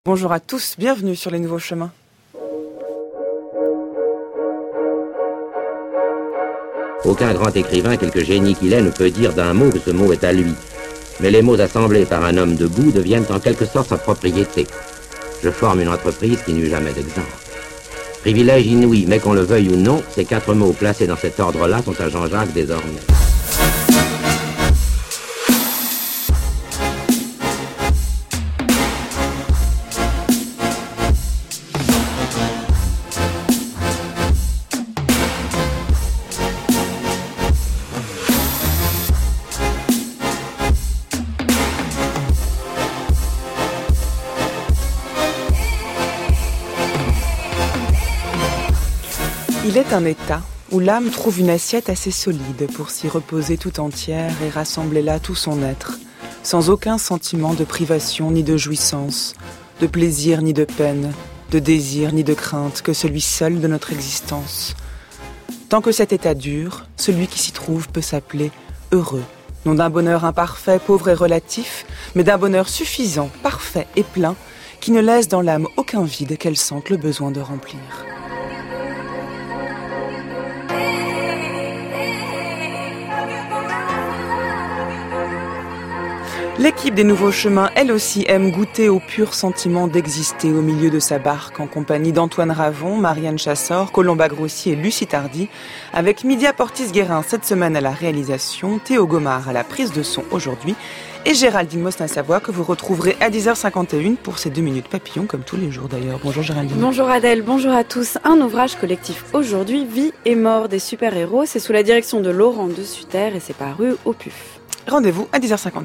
Bonjour à tous, bienvenue sur les nouveaux chemins. Aucun grand écrivain, quelque génie qu'il est, ne peut dire d'un mot que ce mot est à lui. Mais les mots assemblés par un homme de goût deviennent en quelque sorte sa propriété. Je forme une entreprise qui n'eut jamais d'exemple. Privilège inouï, mais qu'on le veuille ou non, ces 4 mots placés dans cet ordre-là sont à Jean-Jacques désormais. Il est un état où l'âme trouve une assiette assez solide pour s'y reposer tout entière et rassembler là tout son être, sans aucun sentiment de privation ni de jouissance, de plaisir ni de peine, de désir ni de crainte que celui seul de notre existence. Tant que cet état dure, celui qui s'y trouve peut s'appeler heureux, non d'un bonheur imparfait, pauvre et relatif, mais d'un bonheur suffisant, parfait et plein, qui ne laisse dans l'âme aucun vide qu'elle sente le besoin de remplir. L'équipe des Nouveaux Chemins, elle aussi, aime goûter au pur sentiment d'exister au milieu de sa barque en compagnie d'Antoine Ravon, Marianne Chassor, Colomba Grossier et Lucie Tardy, avec Mydia Portis-Guérin cette semaine à la réalisation, Théo Gomard à la prise de son aujourd'hui et Géraldine Mostin-Savoie que vous retrouverez à 10h51 pour ces 2 minutes papillons comme tous les jours d'ailleurs. Bonjour Géraldine. Bonjour Adèle, bonjour à tous. Un ouvrage collectif aujourd'hui, Vie et mort des super-héros, c'est sous la direction de Laurent de Sutter et c'est paru au PUF. Rendez-vous à 10h51.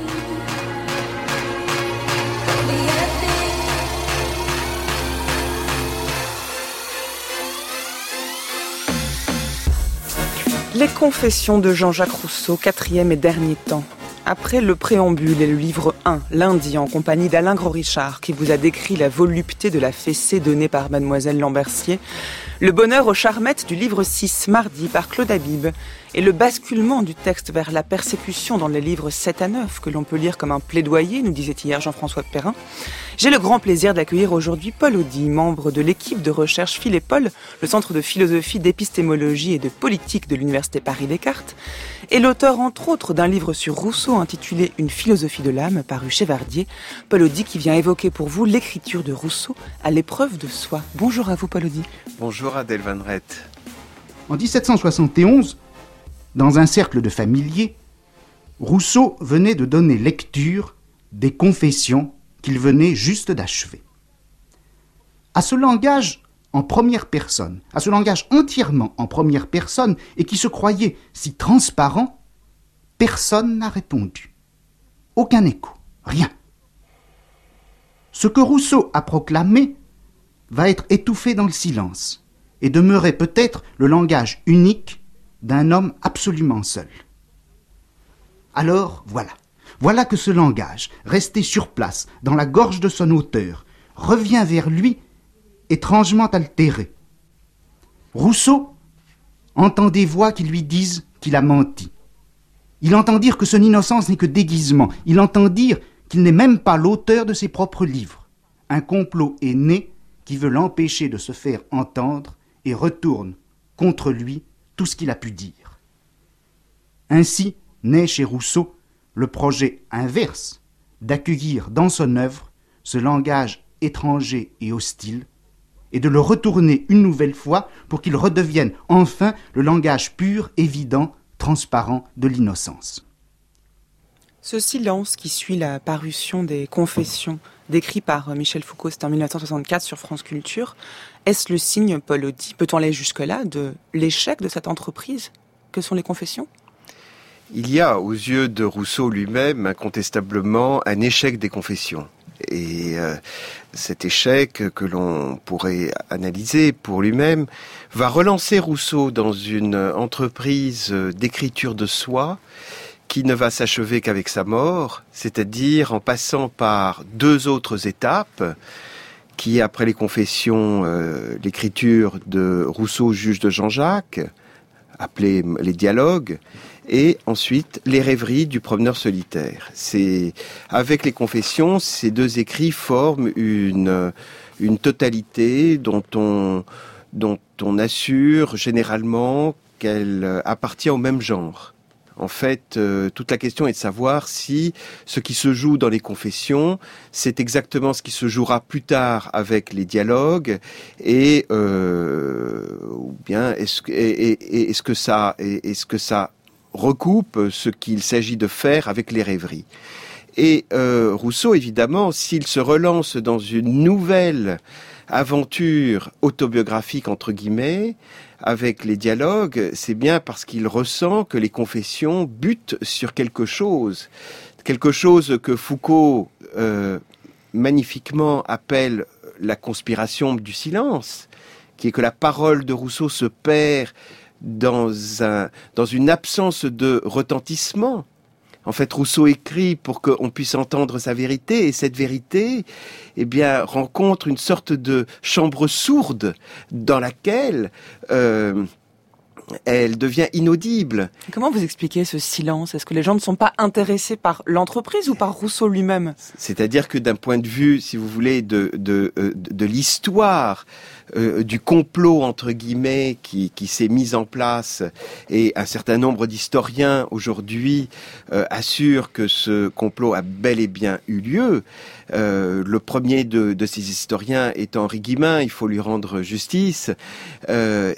Les Confessions de Jean-Jacques Rousseau, 4e et dernier temps. Après le préambule et le livre 1, lundi, en compagnie d'Alain Gros-Richard, qui vous a décrit la volupté de la fessée donnée par Mademoiselle Lambertier, le bonheur aux charmettes du livre 6, mardi, par Claude Habib, et le basculement du texte vers la persécution dans les livres 7 à 9, que l'on peut lire comme un plaidoyer, nous disait hier Jean-François Perrin. J'ai le grand plaisir d'accueillir aujourd'hui Paul Audy, membre de l'équipe de recherche Phil et Paul, le centre de philosophie, d'épistémologie et de politique de l'Université Paris-Descartes, et l'auteur entre autres d'un livre sur Rousseau intitulé Une philosophie de l'âme, paru chez Verdier. Paul Audy qui vient évoquer pour vous l'écriture de Rousseau à l'épreuve de soi. Bonjour à vous Paul Audy. Bonjour Adèle Van Rett. En 1771, dans un cercle de familiers, Rousseau venait de donner lecture des Confessions qu'il venait juste d'achever. À ce langage en première personne, à ce langage entièrement en première personne et qui se croyait si transparent, personne n'a répondu. Aucun écho, rien. Ce que Rousseau a proclamé va être étouffé dans le silence et demeurer peut-être le langage unique d'un homme absolument seul. Alors voilà que ce langage, resté sur place, dans la gorge de son auteur, revient vers lui étrangement altéré. Rousseau entend des voix qui lui disent qu'il a menti. Il entend dire que son innocence n'est que déguisement. Il entend dire qu'il n'est même pas l'auteur de ses propres livres. Un complot est né qui veut l'empêcher de se faire entendre et retourne contre lui tout ce qu'il a pu dire. Ainsi naît chez Rousseau le projet inverse d'accueillir dans son œuvre ce langage étranger et hostile et de le retourner une nouvelle fois pour qu'il redevienne enfin le langage pur, évident, transparent de l'innocence. Ce silence qui suit la parution des Confessions, décrit par Michel Foucault, c'était en 1964 sur France Culture, est-ce le signe, Paul Audy, peut-on aller jusque-là, de l'échec de cette entreprise que sont les Confessions ? Il y a aux yeux de Rousseau lui-même incontestablement un échec des Confessions. Et cet échec que l'on pourrait analyser pour lui-même va relancer Rousseau dans une entreprise d'écriture de soi qui ne va s'achever qu'avec sa mort, c'est-à-dire en passant par 2 autres étapes qui est après les Confessions l'écriture de Rousseau, juge de Jean-Jacques, appelé les dialogues, et ensuite les rêveries du promeneur solitaire. Avec les confessions, ces deux écrits forment une totalité dont on assure généralement qu'elle appartient au même genre. En fait, toute la question est de savoir si ce qui se joue dans les confessions, c'est exactement ce qui se jouera plus tard avec les dialogues, et ou bien est-ce que ça recoupe ce qu'il s'agit de faire avec les rêveries. Et Rousseau, évidemment, s'il se relance dans une nouvelle aventure autobiographique entre guillemets, avec les dialogues, c'est bien parce qu'il ressent que les confessions butent sur quelque chose que Foucault magnifiquement appelle la conspiration du silence, qui est que la parole de Rousseau se perd dans une absence de retentissement. En fait, Rousseau écrit pour qu'on puisse entendre sa vérité, et cette vérité, rencontre une sorte de chambre sourde dans laquelle elle devient inaudible. Comment vous expliquez ce silence ? Est-ce que les gens ne sont pas intéressés par l'entreprise ou par Rousseau lui-même ? C'est-à-dire que d'un point de vue, si vous voulez, de l'histoire, du complot entre guillemets qui s'est mis en place, et un certain nombre d'historiens aujourd'hui assurent que ce complot a bel et bien eu lieu. Le premier de ces historiens est Henri Guillemin, il faut lui rendre justice. La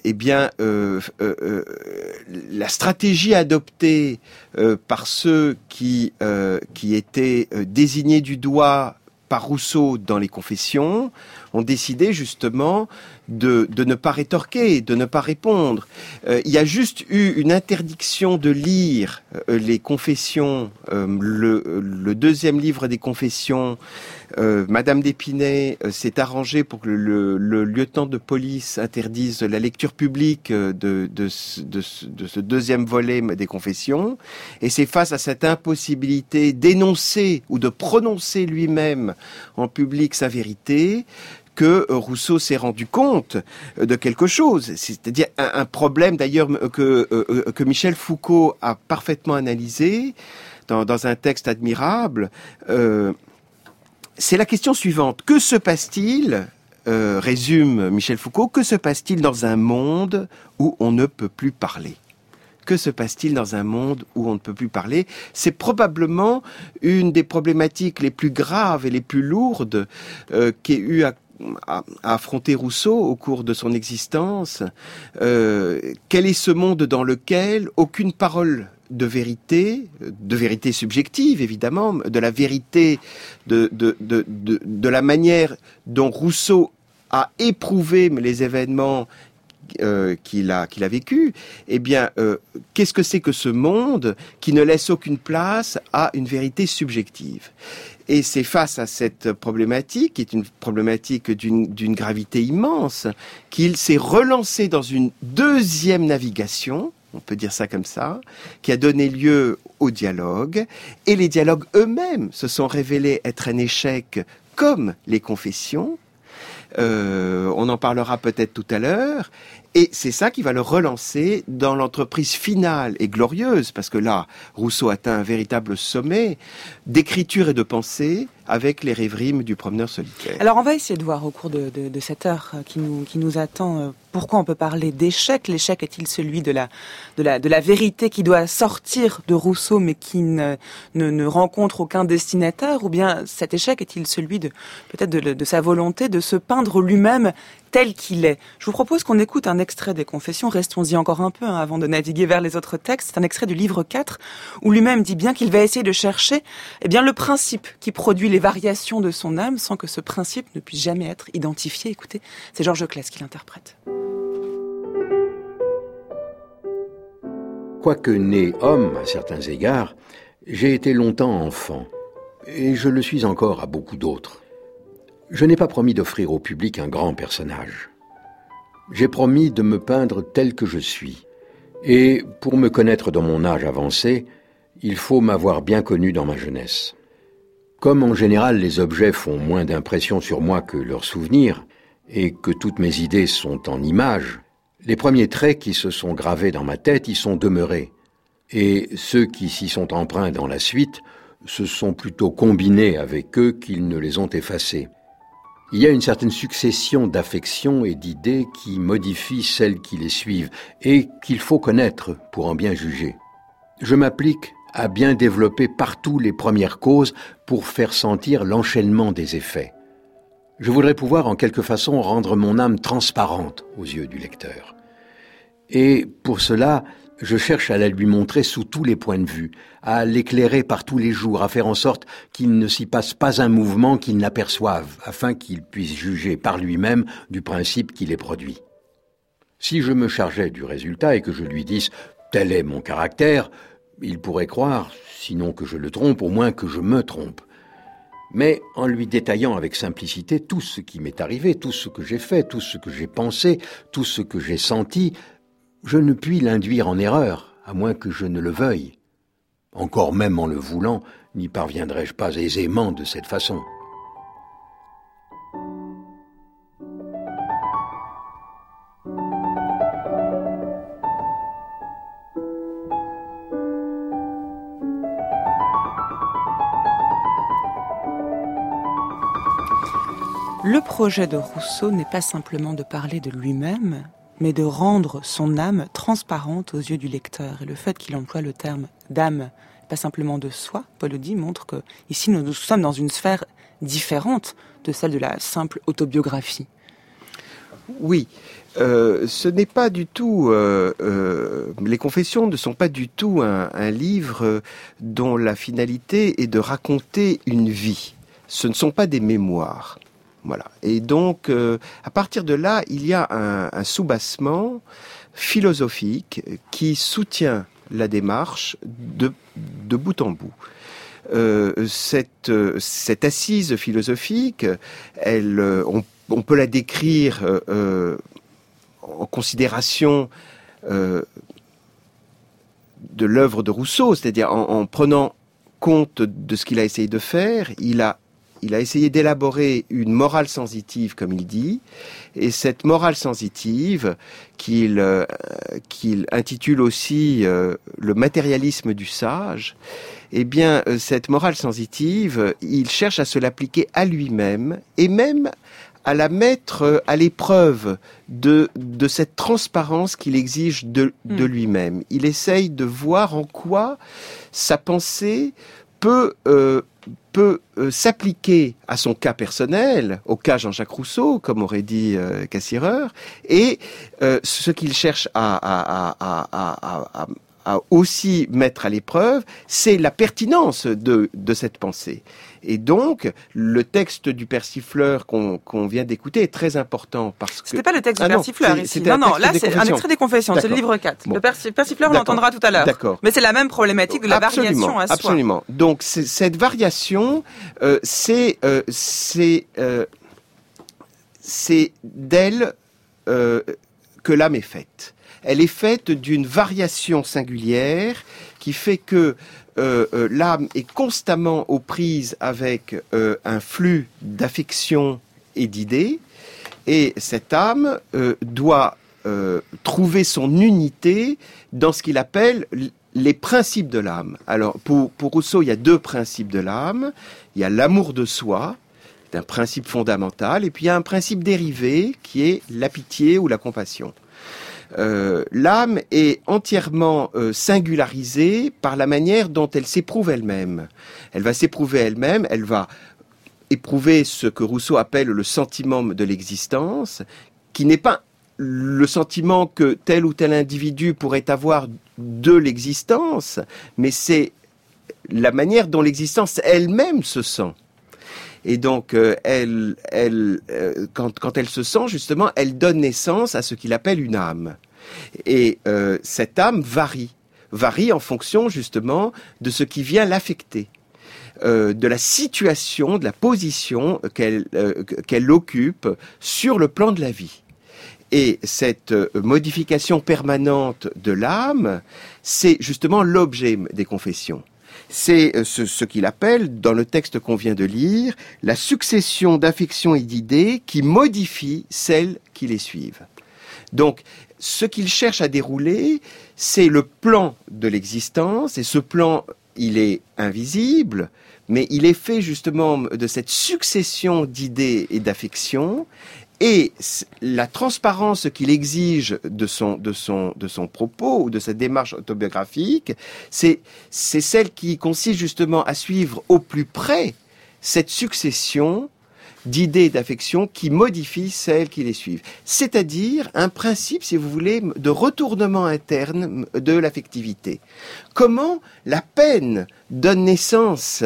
stratégie adoptée par ceux qui étaient désignés du doigt par Rousseau dans les confessions, ont décidé justement de ne pas rétorquer, de ne pas répondre. Il y a juste eu une interdiction de lire les confessions, le deuxième livre des confessions. Madame d'Épinay s'est arrangée pour que le lieutenant de police interdise la lecture publique de ce deuxième volet des confessions. Et c'est face à cette impossibilité d'énoncer ou de prononcer lui-même en public sa vérité que Rousseau s'est rendu compte de quelque chose. C'est-à-dire un problème d'ailleurs que Michel Foucault a parfaitement analysé dans un texte admirable. C'est la question suivante. Que se passe-t-il, résume Michel Foucault, que se passe-t-il dans un monde où on ne peut plus parler ? Que se passe-t-il dans un monde où on ne peut plus parler ? C'est probablement une des problématiques les plus graves et les plus lourdes qu'ait eu à affronter Rousseau au cours de son existence. Quel est ce monde dans lequel aucune parole de vérité subjective évidemment, de la vérité de la manière dont Rousseau a éprouvé les événements qu'il a vécu, qu'est-ce que c'est que ce monde qui ne laisse aucune place à une vérité subjective ? Et c'est face à cette problématique, qui est une problématique d'une gravité immense, qu'il s'est relancé dans une deuxième navigation, on peut dire ça comme ça, qui a donné lieu au dialogue, et les dialogues eux-mêmes se sont révélés être un échec comme les confessions. On en parlera peut-être tout à l'heure, et c'est ça qui va le relancer dans l'entreprise finale et glorieuse, parce que là, Rousseau atteint un véritable sommet d'écriture et de pensée avec les rêveries du promeneur solitaire. Alors on va essayer de voir au cours de cette heure qui nous attend pourquoi on peut parler d'échec. L'échec est-il celui de la vérité qui doit sortir de Rousseau mais qui ne rencontre aucun destinataire, ou bien cet échec est-il celui peut-être de sa volonté de se peindre lui-même tel qu'il est. Je vous propose qu'on écoute un extrait des Confessions, restons-y encore un peu avant de naviguer vers les autres textes. C'est un extrait du livre 4 où lui-même dit bien qu'il va essayer de chercher le principe qui produit les variations de son âme sans que ce principe ne puisse jamais être identifié. Écoutez, c'est Georges Claes qui l'interprète. Quoique né homme à certains égards, j'ai été longtemps enfant, et je le suis encore à beaucoup d'autres. Je n'ai pas promis d'offrir au public un grand personnage. J'ai promis de me peindre tel que je suis. Et pour me connaître dans mon âge avancé, il faut m'avoir bien connu dans ma jeunesse. Comme en général les objets font moins d'impression sur moi que leurs souvenirs, et que toutes mes idées sont en images, les premiers traits qui se sont gravés dans ma tête y sont demeurés, Et ceux qui s'y sont emprunts dans la suite se sont plutôt combinés avec eux qu'ils ne les ont effacés. Il y a une certaine succession d'affections et d'idées qui modifient celles qui les suivent et qu'il faut connaître pour en bien juger. Je m'applique à bien développer partout les premières causes pour faire sentir l'enchaînement des effets. Je voudrais pouvoir en quelque façon rendre mon âme transparente aux yeux du lecteur. Et pour cela, je cherche à la lui montrer sous tous les points de vue, à l'éclairer par tous les jours, à faire en sorte qu'il ne s'y passe pas un mouvement qu'il n'aperçoive, afin qu'il puisse juger par lui-même du principe qui les produit. Si je me chargeais du résultat et que je lui dise « tel est mon caractère », il pourrait croire, sinon que je le trompe, au moins que je me trompe. Mais en lui détaillant avec simplicité tout ce qui m'est arrivé, tout ce que j'ai fait, tout ce que j'ai pensé, tout ce que j'ai senti, je ne puis l'induire en erreur, à moins que je ne le veuille. Encore même en le voulant, n'y parviendrai-je pas aisément de cette façon. Le projet de Rousseau n'est pas simplement de parler de lui-même, mais de rendre son âme transparente aux yeux du lecteur. Et le fait qu'il emploie le terme d'âme, pas simplement de soi, Paul Audy montre que ici nous sommes dans une sphère différente de celle de la simple autobiographie. Oui, ce n'est pas du tout... les Confessions ne sont pas du tout un livre dont la finalité est de raconter une vie. Ce ne sont pas des mémoires. Voilà. Et donc, à partir de là, il y a un soubassement philosophique qui soutient la démarche de bout en bout. Cette assise philosophique, on peut la décrire en considération de l'œuvre de Rousseau, c'est-à-dire en prenant compte de ce qu'il a essayé de faire. Il a essayé d'élaborer une morale sensitive, comme il dit, et cette morale sensitive, qu'il intitule aussi le matérialisme du sage, eh bien, cette morale sensitive, il cherche à se l'appliquer à lui-même, et même à la mettre à l'épreuve de cette transparence qu'il exige de lui-même. Il essaye de voir en quoi sa pensée peut s'appliquer à son cas personnel, au cas Jean-Jacques Rousseau, comme aurait dit Cassirer, et ce qu'il cherche à aussi mettre à l'épreuve, c'est la pertinence de cette pensée. Et donc, le texte du Persifleur qu'on vient d'écouter est très important parce que... C'était pas le texte du Persifleur ici. Non, là c'est un extrait des Confessions, c'est le livre 4. Bon. Le Persifleur, on l'entendra tout à l'heure. D'accord. Mais c'est la même problématique de la variation à soi. Absolument. Donc, cette variation, c'est d'elle que l'âme est faite. Elle est faite d'une variation singulière qui fait que l'âme est constamment aux prises avec un flux d'affections et d'idées, et cette âme doit trouver son unité dans ce qu'il appelle les principes de l'âme. Alors, pour Rousseau, il y a deux principes de l'âme. Il y a l'amour de soi, c'est un principe fondamental, et puis il y a un principe dérivé qui est la pitié ou la compassion. L'âme est entièrement singularisée par la manière dont elle s'éprouve elle-même. Elle va s'éprouver elle-même, elle va éprouver ce que Rousseau appelle le sentiment de l'existence, qui n'est pas le sentiment que tel ou tel individu pourrait avoir de l'existence, mais c'est la manière dont l'existence elle-même se sent. Et donc, quand elle se sent, justement, elle donne naissance à ce qu'il appelle une âme. Et cette âme varie en fonction, justement, de ce qui vient l'affecter, de la situation, de la position qu'elle occupe sur le plan de la vie. Et cette modification permanente de l'âme, c'est justement l'objet des Confessions. C'est ce qu'il appelle, dans le texte qu'on vient de lire, la succession d'affections et d'idées qui modifient celles qui les suivent. Donc, ce qu'il cherche à dérouler, c'est le plan de l'existence, et ce plan, il est invisible, mais il est fait justement de cette succession d'idées et d'affections, et la transparence qu'il exige de son propos ou de sa démarche autobiographique, c'est celle qui consiste justement à suivre au plus près cette succession d'idées et d'affections qui modifient celles qui les suivent. C'est-à-dire un principe, si vous voulez, de retournement interne de l'affectivité. Comment la peine donne naissance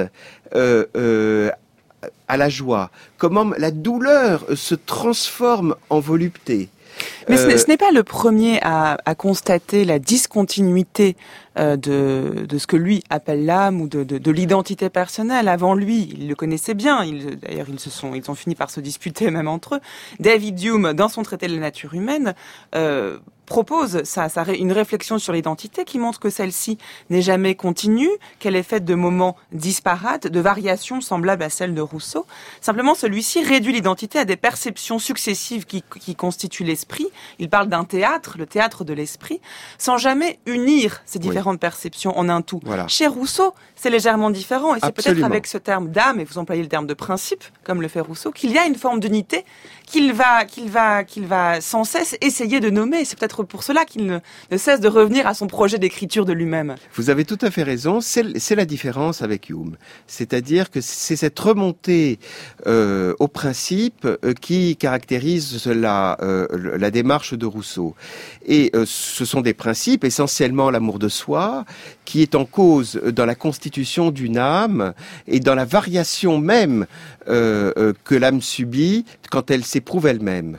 à la joie, comment la douleur se transforme en volupté. Mais ce n'est pas le premier à constater la discontinuité de ce que lui appelle l'âme ou de l'identité personnelle. Avant lui, il le connaissait bien. D'ailleurs, ils ont fini par se disputer même entre eux. David Hume, dans son traité de la nature humaine, propose une réflexion sur l'identité qui montre que celle-ci n'est jamais continue, qu'elle est faite de moments disparates, de variations semblables à celles de Rousseau. Simplement, celui-ci réduit l'identité à des perceptions successives qui constituent l'esprit. Il parle d'un théâtre, le théâtre de l'esprit, sans jamais unir ces différentes perceptions en un tout. Voilà. Chez Rousseau, c'est légèrement différent, et c'est peut-être avec ce terme d'âme, et vous employez le terme de principe, comme le fait Rousseau, qu'il y a une forme d'unité qu'il va sans cesse essayer de nommer. C'est peut-être pour cela qu'il ne cesse de revenir à son projet d'écriture de lui-même. Vous avez tout à fait raison, c'est la différence avec Hume. C'est-à-dire que c'est cette remontée au principe qui caractérise la démarche de Rousseau. Et ce sont des principes, essentiellement l'amour de soi, qui est en cause dans la constitution d'une âme et dans la variation même que l'âme subit quand elle s'éprouve elle-même.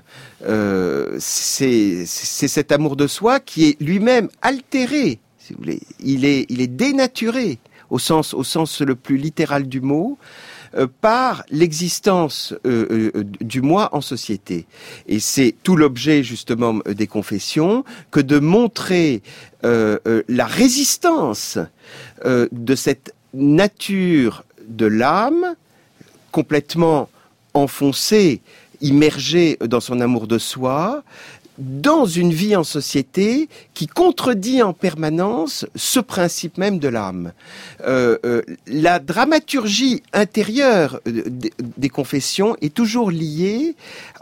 C'est cet amour de soi qui est lui-même altéré, si vous voulez. Il est dénaturé au sens le plus littéral du mot, par l'existence du moi en société. Et c'est tout l'objet justement des confessions que de montrer la résistance de cette nature de l'âme complètement enfoncée, immergée dans son amour de soi, dans une vie en société qui contredit en permanence ce principe même de l'âme. La dramaturgie intérieure des confessions est toujours liée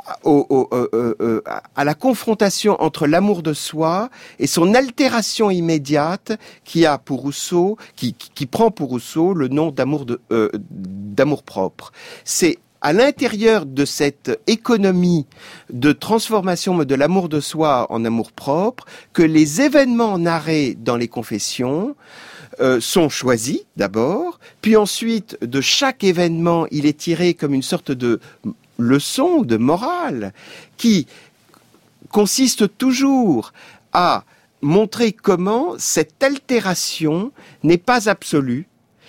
à la confrontation entre l'amour de soi et son altération immédiate qui a pour Rousseau, qui prend pour Rousseau le nom d'amour propre. C'est à l'intérieur de cette économie de transformation de l'amour de soi en amour propre, que les événements narrés dans les confessions sont choisis d'abord, puis ensuite de chaque événement, il est tiré comme une sorte de leçon, de morale, qui consiste toujours à montrer comment cette altération n'est pas absolue,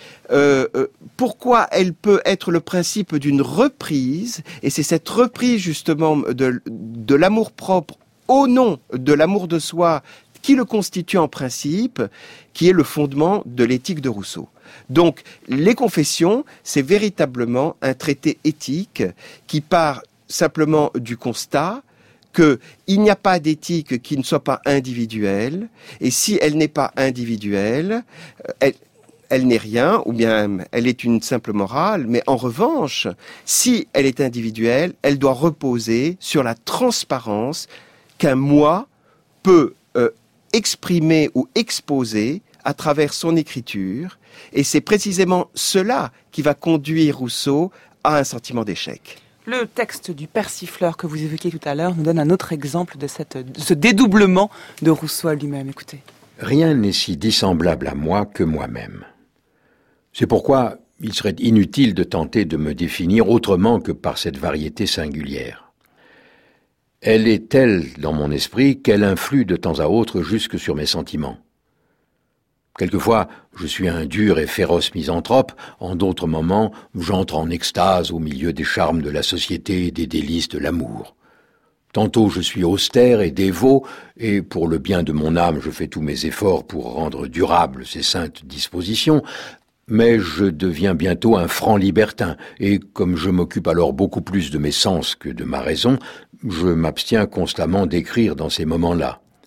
pourquoi elle peut être le principe d'une reprise, et c'est cette reprise justement de l'amour-propre au nom de l'amour de soi qui le constitue en principe, qui est le fondement de l'éthique de Rousseau. Donc, les confessions, c'est véritablement un traité éthique qui part simplement du constat qu'il n'y a pas d'éthique qui ne soit pas individuelle, et si elle n'est pas individuelle, elle n'est rien, ou bien elle est une simple morale, mais en revanche, si elle est individuelle, elle doit reposer sur la transparence qu'un moi peut exprimer ou exposer à travers son écriture, et c'est précisément cela qui va conduire Rousseau à un sentiment d'échec. Le texte du Persifleur que vous évoquiez tout à l'heure nous donne un autre exemple de ce dédoublement de Rousseau à lui-même. Écoutez. Rien n'est si dissemblable à moi que moi-même. C'est pourquoi il serait inutile de tenter de me définir autrement que par cette variété singulière. Elle est telle dans mon esprit qu'elle influe de temps à autre jusque sur mes sentiments. Quelquefois, je suis un dur et féroce misanthrope, en d'autres moments, j'entre en extase au milieu des charmes de la société et des délices de l'amour. Tantôt je suis austère et dévot, et pour le bien de mon âme, je fais tous mes efforts pour rendre durables ces saintes dispositions, mais je deviens bientôt un franc libertin, et comme je m'occupe alors beaucoup plus de mes sens que de ma raison, je m'abstiens constamment d'écrire dans ces moments-là.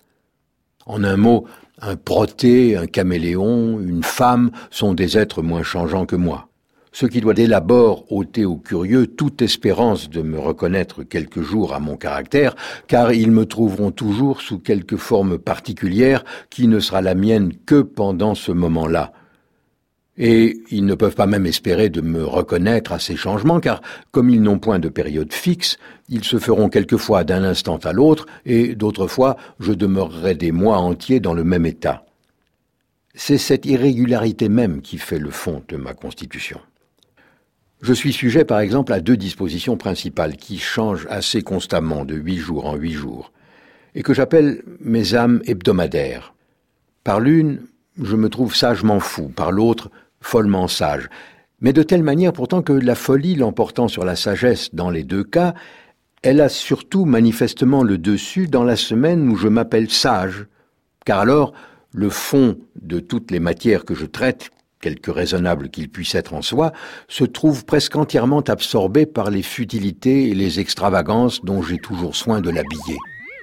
En un mot, un protée, un caméléon, une femme sont des êtres moins changeants que moi. Ce qui doit dès l'abord ôter aux curieux toute espérance de me reconnaître quelques jours à mon caractère, car ils me trouveront toujours sous quelque forme particulière qui ne sera la mienne que pendant ce moment-là. Et ils ne peuvent pas même espérer de me reconnaître à ces changements, car comme ils n'ont point de période fixe, ils se feront quelquefois d'un instant à l'autre, et d'autres fois je demeurerai des mois entiers dans le même état. C'est cette irrégularité même qui fait le fond de ma constitution. Je suis sujet, par exemple, à 2 dispositions principales qui changent assez constamment de 8 jours en 8 jours, et que j'appelle mes âmes hebdomadaires. Par l'une, je me trouve sagement fou, par l'autre, follement sage, mais de telle manière pourtant que la folie l'emportant sur la sagesse dans les 2 cas, elle a surtout manifestement le dessus dans la semaine où je m'appelle sage, car alors le fond de toutes les matières que je traite, quelque raisonnable qu'il puisse être en soi, se trouve presque entièrement absorbé par les futilités et les extravagances dont j'ai toujours soin de l'habiller.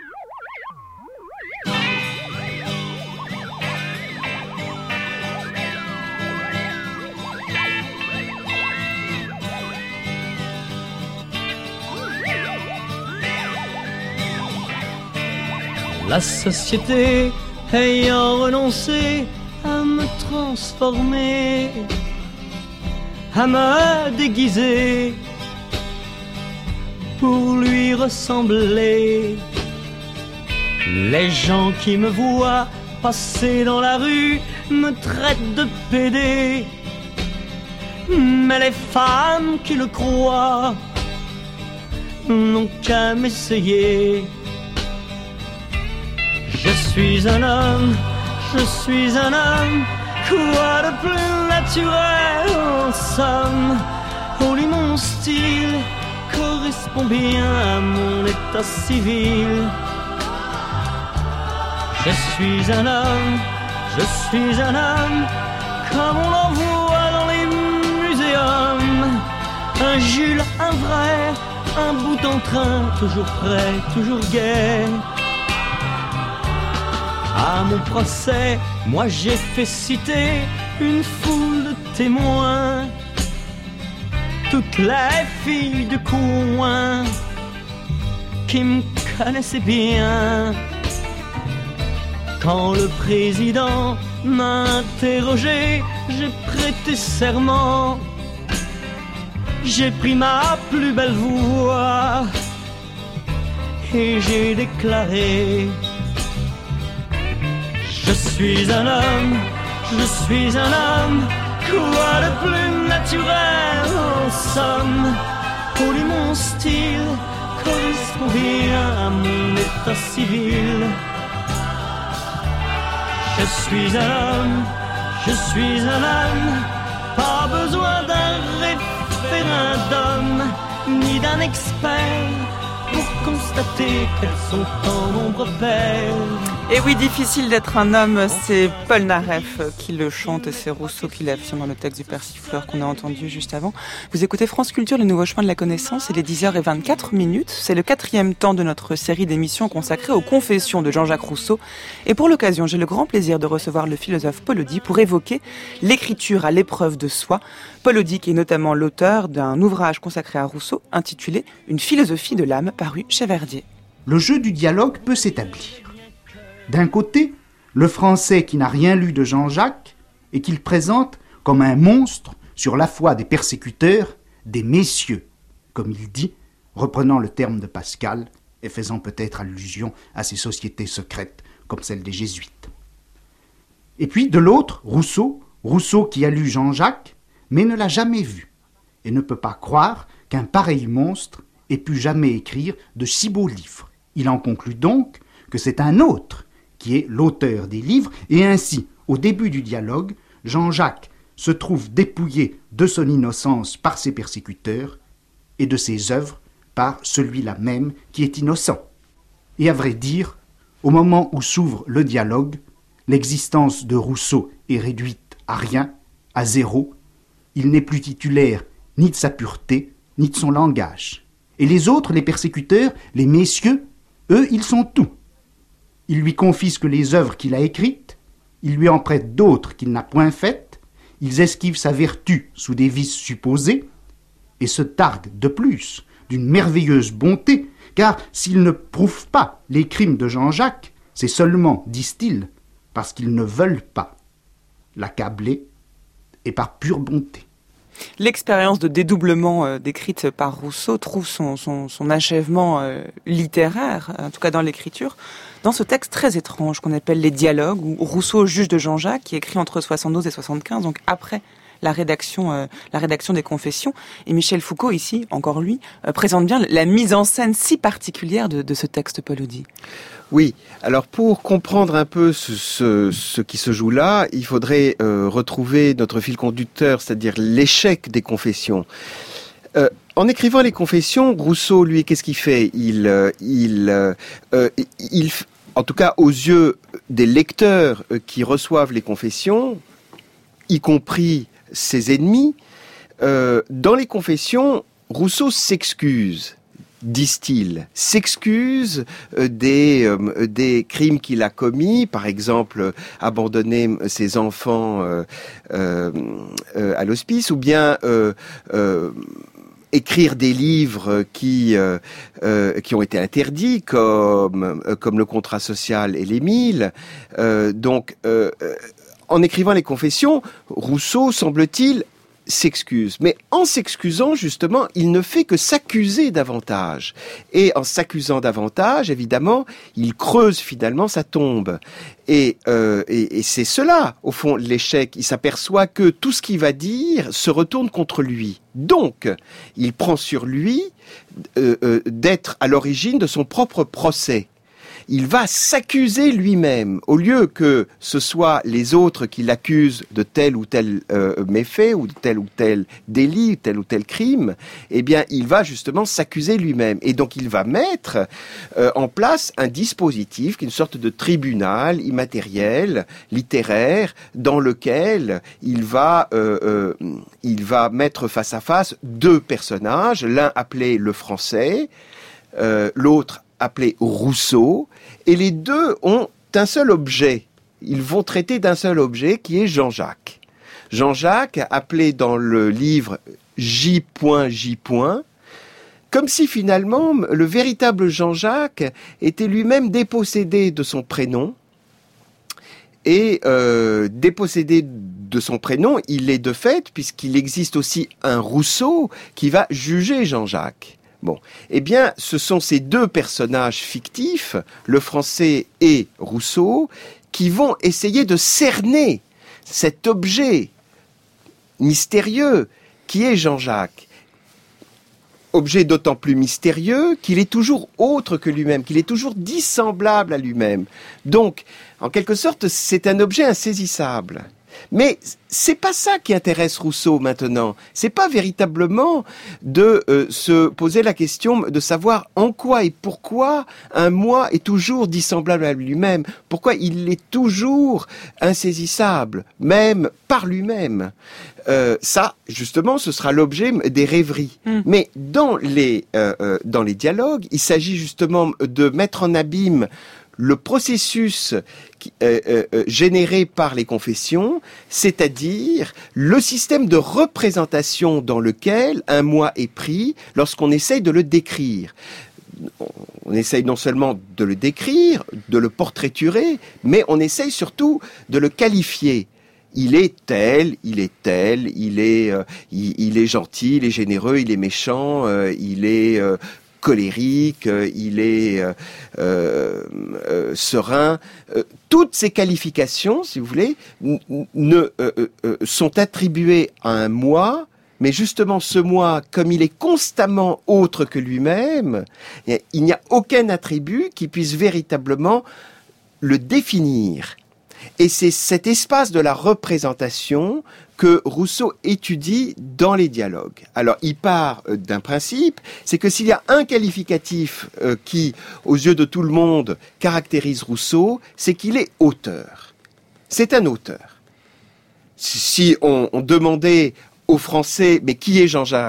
La société ayant renoncé à me transformer, à me déguiser pour lui ressembler. Les gens qui me voient passer dans la rue me traitent de pédé, mais les femmes qui le croient n'ont qu'à m'essayer. Je suis un homme, quoi de plus naturel en somme. Oh, lui, mon style correspond bien à mon état civil. Je suis un homme, comme on en voit dans les muséums. Un Jules, un vrai, un bout en train, toujours prêt, toujours gai. À mon procès, moi j'ai fait citer une foule de témoins, toutes les filles de coin qui me connaissaient bien. Quand le président m'a interrogé, j'ai prêté serment, j'ai pris ma plus belle voix et j'ai déclaré: je suis un homme, quoi de plus naturel en somme. Oh, lui, mon style correspond bien à mon état civil. Je suis un homme, pas besoin d'un référendum, ni d'un expert pour constater qu'elles sont en nombre pair. Et oui, difficile d'être un homme, c'est Paul Naref qui le chante, c'est Rousseau qui l'affirme dans le texte du Persifleur qu'on a entendu juste avant. Vous écoutez France Culture, le nouveau chemin de la connaissance, il est 10h24. C'est le 4e temps de notre série d'émissions consacrée aux confessions de Jean-Jacques Rousseau. Et pour l'occasion, j'ai le grand plaisir de recevoir le philosophe Paul Audy pour évoquer l'écriture à l'épreuve de soi. Paul Audy qui est notamment l'auteur d'un ouvrage consacré à Rousseau intitulé « Une philosophie de l'âme » paru chez Verdier. Le jeu du dialogue peut s'établir. D'un côté, le Français qui n'a rien lu de Jean-Jacques et qu'il présente comme un monstre sur la foi des persécuteurs, des messieurs, comme il dit, reprenant le terme de Pascal et faisant peut-être allusion à ces sociétés secrètes comme celle des jésuites. Et puis de l'autre, Rousseau qui a lu Jean-Jacques mais ne l'a jamais vu et ne peut pas croire qu'un pareil monstre ait pu jamais écrire de si beaux livres. Il en conclut donc que c'est un autre qui est l'auteur des livres, et ainsi, au début du dialogue, Jean-Jacques se trouve dépouillé de son innocence par ses persécuteurs et de ses œuvres par celui-là même qui est innocent. Et à vrai dire, au moment où s'ouvre le dialogue, l'existence de Rousseau est réduite à rien, à zéro. Il n'est plus titulaire ni de sa pureté, ni de son langage. Et les autres, les persécuteurs, les messieurs, eux, ils sont tout. Il lui confisque les œuvres qu'il a écrites, il lui en prête d'autres qu'il n'a point faites, ils esquivent sa vertu sous des vices supposés, et se targuent de plus d'une merveilleuse bonté, car s'ils ne prouvent pas les crimes de Jean-Jacques, c'est seulement, disent-ils, parce qu'ils ne veulent pas l'accabler et par pure bonté. L'expérience de dédoublement décrite par Rousseau trouve son achèvement littéraire, en tout cas dans l'écriture, dans ce texte très étrange qu'on appelle les dialogues, où Rousseau juge de Jean-Jacques, qui écrit entre 72 et 75, donc après la rédaction des Confessions. Et Michel Foucault, ici, encore lui, présente bien la mise en scène si particulière de ce texte, Paul Audy. Oui, alors pour comprendre un peu ce qui se joue là, il faudrait retrouver notre fil conducteur, c'est-à-dire l'échec des confessions. En écrivant les Confessions, Rousseau, lui, qu'est-ce qu'il fait ? En tout cas aux yeux des lecteurs qui reçoivent les Confessions, y compris ses ennemis, dans les Confessions, Rousseau s'excuse, disent-ils, s'excuse des crimes qu'il a commis, par exemple abandonner ses enfants à l'hospice, ou bien écrire des livres qui ont été interdits, comme le Contrat social et l'Émile. En écrivant les Confessions, Rousseau, semble-t-il, s'excuse. Mais en s'excusant, justement, il ne fait que s'accuser davantage. Et en s'accusant davantage, évidemment, il creuse finalement sa tombe. Et c'est cela, au fond, l'échec. Il s'aperçoit que tout ce qu'il va dire se retourne contre lui. Donc, il prend sur lui d'être à l'origine de son propre procès. Il va s'accuser lui-même, au lieu que ce soit les autres qui l'accusent de tel ou tel méfait, ou de tel ou tel délit, tel ou tel crime, eh bien, il va justement s'accuser lui-même. Et donc, il va mettre en place un dispositif, une sorte de tribunal immatériel, littéraire, dans lequel il va mettre face à face deux personnages, l'un appelé le Français, l'autre appelé Rousseau, et les deux ont un seul objet. Ils vont traiter d'un seul objet qui est Jean-Jacques. Jean-Jacques, appelé dans le livre J.J. Comme si finalement le véritable Jean-Jacques était lui-même dépossédé de son prénom. Et dépossédé de son prénom, il est de fait, puisqu'il existe aussi un Rousseau qui va juger Jean-Jacques. Bon, eh bien, ce sont ces deux personnages fictifs, le Français et Rousseau, qui vont essayer de cerner cet objet mystérieux qui est Jean-Jacques. Objet d'autant plus mystérieux qu'il est toujours autre que lui-même, qu'il est toujours dissemblable à lui-même. Donc, en quelque sorte, c'est un objet insaisissable. Mais c'est pas ça qui intéresse Rousseau maintenant. C'est pas véritablement de se poser la question de savoir en quoi et pourquoi un moi est toujours dissemblable à lui-même. Pourquoi il est toujours insaisissable, même par lui-même. Ça, justement, ce sera l'objet des rêveries. Mais dans les dialogues, il s'agit justement de mettre en abîme le processus généré par les confessions, c'est-à-dire le système de représentation dans lequel un moi est pris lorsqu'on essaye de le décrire. On essaye non seulement de le décrire, de le portraiturer, mais on essaye surtout de le qualifier. Il est tel, il est gentil, il est généreux, il est méchant, il est colérique, il est serein. Toutes ces qualifications, si vous voulez, sont attribuées à un moi, mais justement ce moi, comme il est constamment autre que lui-même, il n'y a aucun attribut qui puisse véritablement le définir. Et c'est cet espace de la représentation que Rousseau étudie dans les dialogues. Alors, il part d'un principe, c'est que s'il y a un qualificatif qui, aux yeux de tout le monde, caractérise Rousseau, c'est qu'il est auteur. C'est un auteur. Si on demandait aux Français, mais qui est Jean-Jacques ?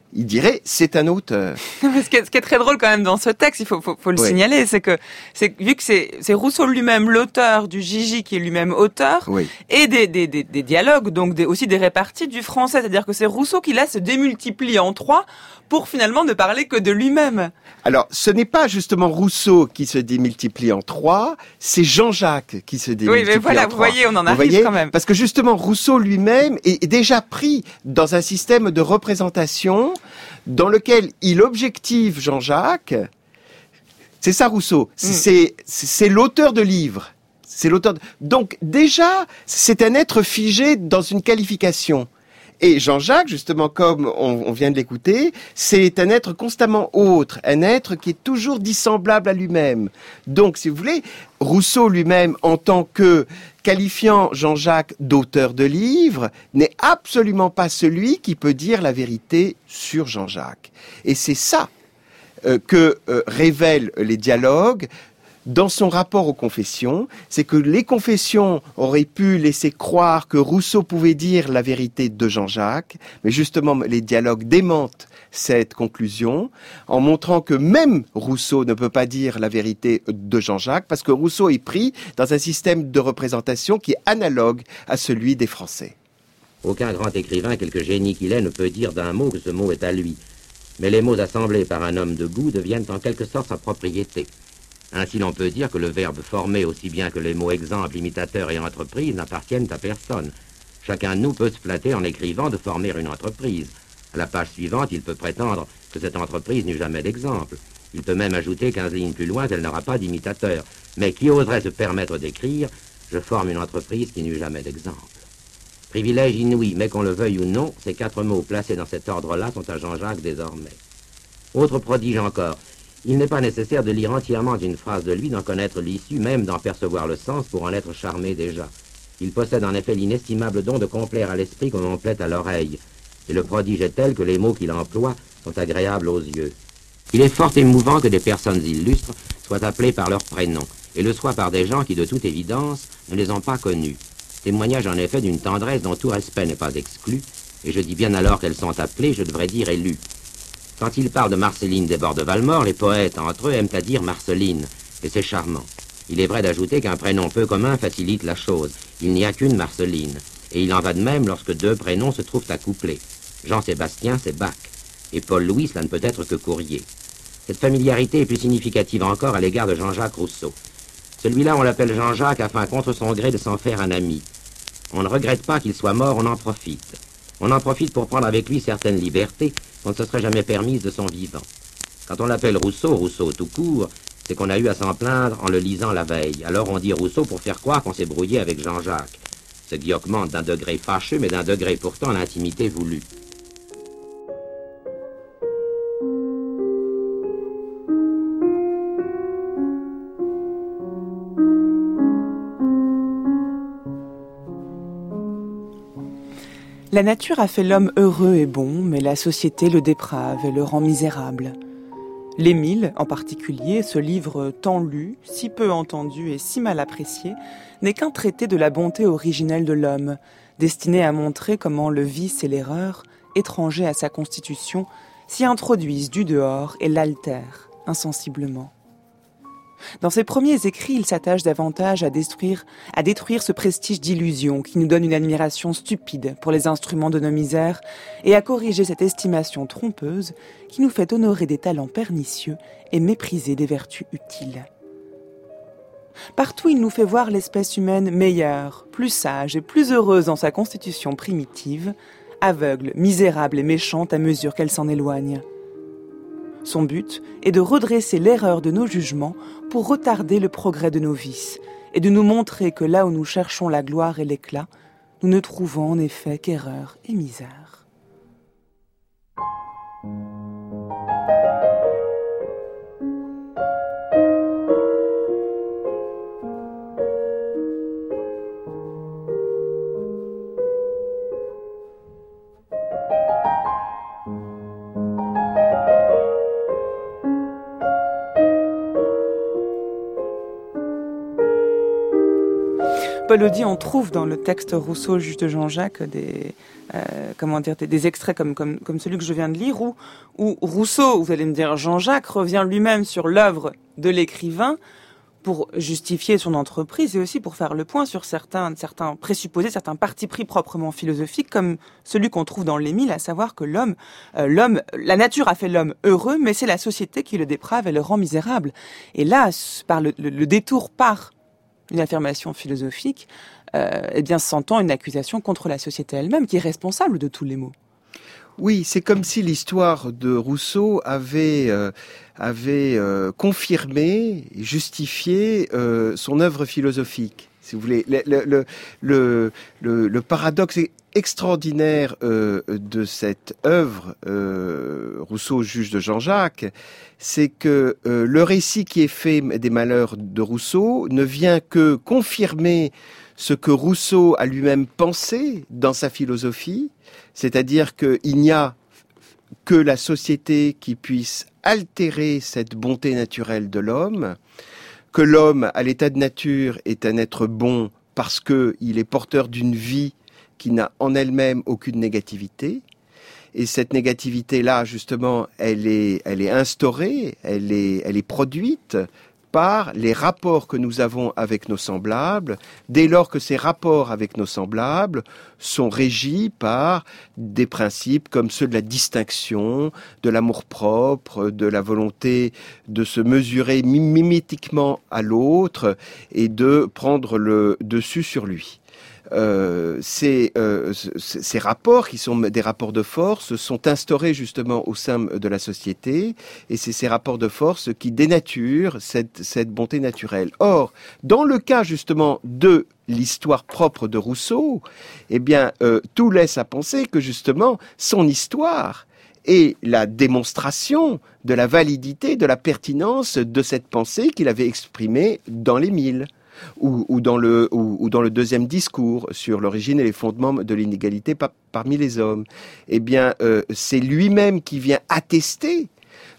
Il dirait, c'est un auteur. Ce qui est très drôle quand même dans ce texte, il faut le signaler, c'est que vu que c'est Rousseau lui-même l'auteur du Gigi, qui est lui-même auteur, et des dialogues, donc aussi des réparties du français, c'est-à-dire que c'est Rousseau qui là se démultiplie en 3 pour finalement ne parler que de lui-même. Alors, ce n'est pas justement Rousseau qui se démultiplie en 3, c'est Jean-Jacques qui se démultiplie en 3. Oui, mais voilà, vous voyez, on en arrive quand même. Parce que justement, Rousseau lui-même est déjà pris dans un système de représentation dans lequel il objective Jean-Jacques. C'est ça Rousseau, c'est l'auteur de livres. Donc déjà, c'est un être figé dans une qualification. Et Jean-Jacques, justement, comme on vient de l'écouter, c'est un être constamment autre, un être qui est toujours dissemblable à lui-même. Donc, si vous voulez, Rousseau lui-même, en tant que qualifiant Jean-Jacques d'auteur de livres, n'est absolument pas celui qui peut dire la vérité sur Jean-Jacques. Et c'est ça que révèlent les dialogues. Dans son rapport aux confessions, c'est que les confessions auraient pu laisser croire que Rousseau pouvait dire la vérité de Jean-Jacques, mais justement les dialogues démentent cette conclusion en montrant que même Rousseau ne peut pas dire la vérité de Jean-Jacques parce que Rousseau est pris dans un système de représentation qui est analogue à celui des Français. Aucun grand écrivain, quelque génie qu'il est, ne peut dire d'un mot que ce mot est à lui. Mais les mots assemblés par un homme de goût deviennent en quelque sorte sa propriété. Ainsi, l'on peut dire que le verbe formé, aussi bien que les mots exemple, imitateur et entreprise, n'appartiennent à personne. Chacun de nous peut se flatter en écrivant de former une entreprise. À la page suivante, il peut prétendre que cette entreprise n'eut jamais d'exemple. Il peut même ajouter 15 lignes plus loin qu'elle n'aura pas d'imitateur. Mais qui oserait se permettre d'écrire « Je forme une entreprise qui n'eut jamais d'exemple ». Privilège inouï, mais qu'on le veuille ou non, ces 4 mots placés dans cet ordre-là sont à Jean-Jacques désormais. Autre prodige encore. Il n'est pas nécessaire de lire entièrement une phrase de lui, d'en connaître l'issue, même d'en percevoir le sens pour en être charmé déjà. Il possède en effet l'inestimable don de complaire à l'esprit comme on plaît à l'oreille. Et le prodige est tel que les mots qu'il emploie sont agréables aux yeux. Il est fort émouvant que des personnes illustres soient appelées par leur prénom, et le soient par des gens qui, de toute évidence, ne les ont pas connus. Témoignage en effet d'une tendresse dont tout respect n'est pas exclu, et je dis bien alors qu'elles sont appelées, je devrais dire élues. Quand il parle de Marceline des bords de Valmore, les poètes, entre eux, aiment à dire Marceline, et c'est charmant. Il est vrai d'ajouter qu'un prénom peu commun facilite la chose. Il n'y a qu'une Marceline, et il en va de même lorsque 2 prénoms se trouvent accouplés. Jean-Sébastien, c'est Bach, et Paul-Louis, cela ne peut être que Courrier. Cette familiarité est plus significative encore à l'égard de Jean-Jacques Rousseau. Celui-là, on l'appelle Jean-Jacques afin, contre son gré, de s'en faire un ami. On ne regrette pas qu'il soit mort, on en profite. On en profite pour prendre avec lui certaines libertés qu'on ne se serait jamais permises de son vivant. Quand on l'appelle Rousseau, Rousseau tout court, c'est qu'on a eu à s'en plaindre en le lisant la veille. Alors on dit Rousseau pour faire croire qu'on s'est brouillé avec Jean-Jacques. Ce qui augmente d'un degré fâcheux, mais d'un degré pourtant l'intimité voulue. La nature a fait l'homme heureux et bon, mais la société le déprave et le rend misérable. L'Émile, en particulier, ce livre tant lu, si peu entendu et si mal apprécié, n'est qu'un traité de la bonté originelle de l'homme, destiné à montrer comment le vice et l'erreur, étrangers à sa constitution, s'y introduisent du dehors et l'altèrent insensiblement. Dans ses premiers écrits, il s'attache davantage à détruire ce prestige d'illusion qui nous donne une admiration stupide pour les instruments de nos misères et à corriger cette estimation trompeuse qui nous fait honorer des talents pernicieux et mépriser des vertus utiles. Partout, il nous fait voir l'espèce humaine meilleure, plus sage et plus heureuse dans sa constitution primitive, aveugle, misérable et méchante à mesure qu'elle s'en éloigne. Son but est de redresser l'erreur de nos jugements pour retarder le progrès de nos vices et de nous montrer que là où nous cherchons la gloire et l'éclat, nous ne trouvons en effet qu'erreur et misère. Elodie, on trouve dans le texte Rousseau, Juge de Jean-Jacques, des extraits comme celui que je viens de lire, où Rousseau, vous allez me dire Jean-Jacques, revient lui-même sur l'œuvre de l'écrivain pour justifier son entreprise et aussi pour faire le point sur certains présupposés, certains partis pris proprement philosophiques, comme celui qu'on trouve dans l'Émile, à savoir que la nature a fait l'homme heureux, mais c'est la société qui le déprave et le rend misérable. Et là, par le détour par une affirmation philosophique, s'entend une accusation contre la société elle-même, qui est responsable de tous les maux. Oui, c'est comme si l'histoire de Rousseau avait confirmé, justifié son œuvre philosophique. Si vous voulez, le paradoxe extraordinaire de cette œuvre, Rousseau, Juge de Jean-Jacques, c'est que le récit qui est fait des malheurs de Rousseau ne vient que confirmer ce que Rousseau a lui-même pensé dans sa philosophie, c'est-à-dire qu'il n'y a que la société qui puisse altérer cette bonté naturelle de l'homme, que l'homme, à l'état de nature, est un être bon parce qu'il est porteur d'une vie qui n'a en elle-même aucune négativité. Et cette négativité-là, justement, elle est instaurée, elle est produite par les rapports que nous avons avec nos semblables, dès lors que ces rapports avec nos semblables sont régis par des principes comme ceux de la distinction, de l'amour-propre, de la volonté de se mesurer mimétiquement à l'autre et de prendre le dessus sur lui. Ces rapports, qui sont des rapports de force, sont instaurés justement au sein de la société, et c'est ces rapports de force qui dénaturent cette bonté naturelle. Or, dans le cas justement de l'histoire propre de Rousseau, tout laisse à penser que justement son histoire est la démonstration de la validité, de la pertinence de cette pensée qu'il avait exprimée dans l'Émile. Ou dans le deuxième discours sur l'origine et les fondements de l'inégalité parmi les hommes. C'est lui-même qui vient attester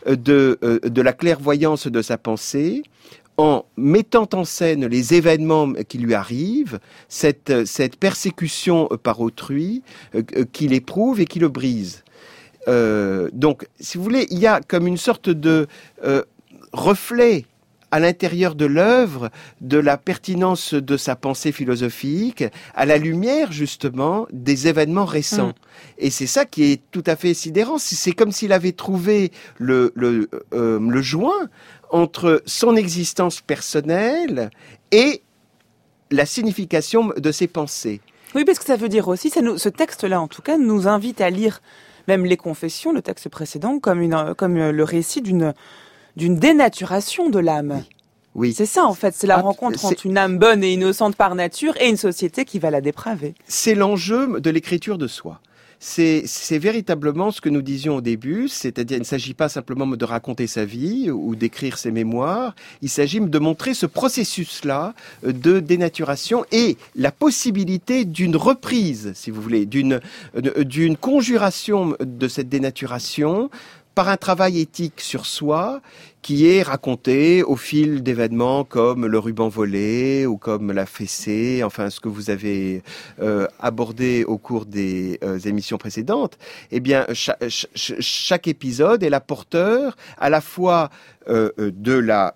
de la clairvoyance de sa pensée en mettant en scène les événements qui lui arrivent, cette persécution par autrui qu'il éprouve et qui le brise. Donc, si vous voulez, il y a comme une sorte de reflet à l'intérieur de l'œuvre, de la pertinence de sa pensée philosophique, à la lumière, justement, des événements récents. Et c'est ça qui est tout à fait sidérant. C'est comme s'il avait trouvé le joint entre son existence personnelle et la signification de ses pensées. Oui, parce que ça veut dire aussi, ce texte-là, en tout cas, nous invite à lire même les Confessions, le texte précédent, comme le récit d'une dénaturation de l'âme. Oui. C'est ça, en fait. C'est la rencontre entre une âme bonne et innocente par nature et une société qui va la dépraver. C'est l'enjeu de l'écriture de soi. C'est véritablement ce que nous disions au début, c'est-à-dire il ne s'agit pas simplement de raconter sa vie ou d'écrire ses mémoires, il s'agit de montrer ce processus-là de dénaturation et la possibilité d'une reprise, si vous voulez, d'une conjuration de cette dénaturation par un travail éthique sur soi qui est raconté au fil d'événements comme le ruban volé ou comme la fessée, enfin ce que vous avez abordé au cours des émissions précédentes. Chaque épisode est la porteur à la fois de la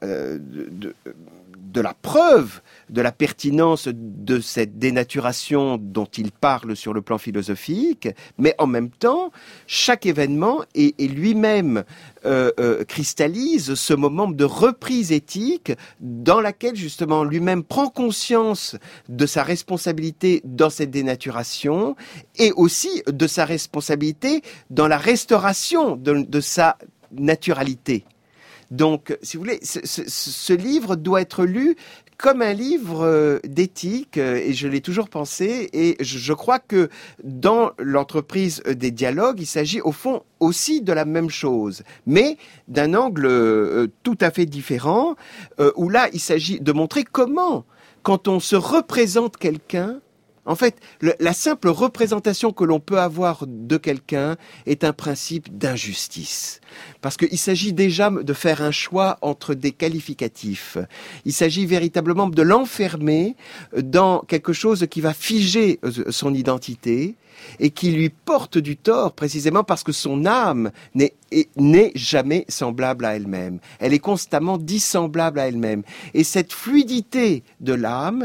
preuve de la pertinence de cette dénaturation dont il parle sur le plan philosophique, mais en même temps, chaque événement est lui-même cristallise ce moment de reprise éthique dans laquelle justement lui-même prend conscience de sa responsabilité dans cette dénaturation et aussi de sa responsabilité dans la restauration de sa naturalité. Donc, si vous voulez, ce livre doit être lu comme un livre d'éthique, et je l'ai toujours pensé, et je crois que dans l'entreprise des dialogues, il s'agit au fond aussi de la même chose, mais d'un angle tout à fait différent, où là, il s'agit de montrer comment, quand on se représente quelqu'un, En fait, la simple représentation que l'on peut avoir de quelqu'un est un principe d'injustice. Parce qu'il s'agit déjà de faire un choix entre des qualificatifs. Il s'agit véritablement de l'enfermer dans quelque chose qui va figer son identité et qui lui porte du tort précisément parce que son âme n'est jamais semblable à elle-même. Elle est constamment dissemblable à elle-même. Et cette fluidité de l'âme,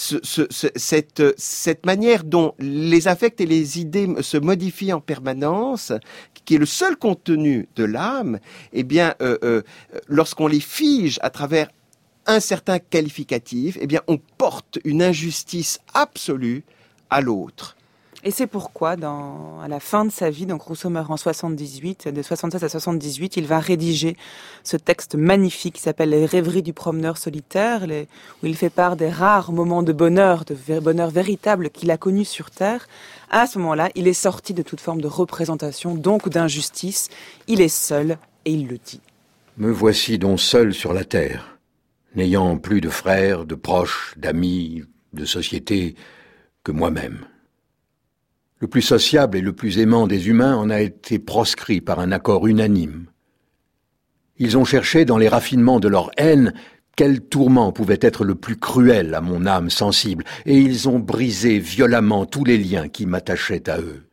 cette manière dont les affects et les idées se modifient en permanence, qui est le seul contenu de l'âme, eh bien, lorsqu'on les fige à travers un certain qualificatif, eh bien, on porte une injustice absolue à l'autre. Et c'est pourquoi, à la fin de sa vie, donc Rousseau meurt en 78, de 76 à 78, il va rédiger ce texte magnifique qui s'appelle « Les rêveries du promeneur solitaire », où il fait part des rares moments de bonheur véritable qu'il a connus sur Terre. À ce moment-là, il est sorti de toute forme de représentation, donc d'injustice. Il est seul, et il le dit. Me voici donc seul sur la terre, n'ayant plus de frères, de proches, d'amis, de société que moi-même. Le plus sociable et le plus aimant des humains en a été proscrit par un accord unanime. Ils ont cherché dans les raffinements de leur haine quel tourment pouvait être le plus cruel à mon âme sensible, et ils ont brisé violemment tous les liens qui m'attachaient à eux.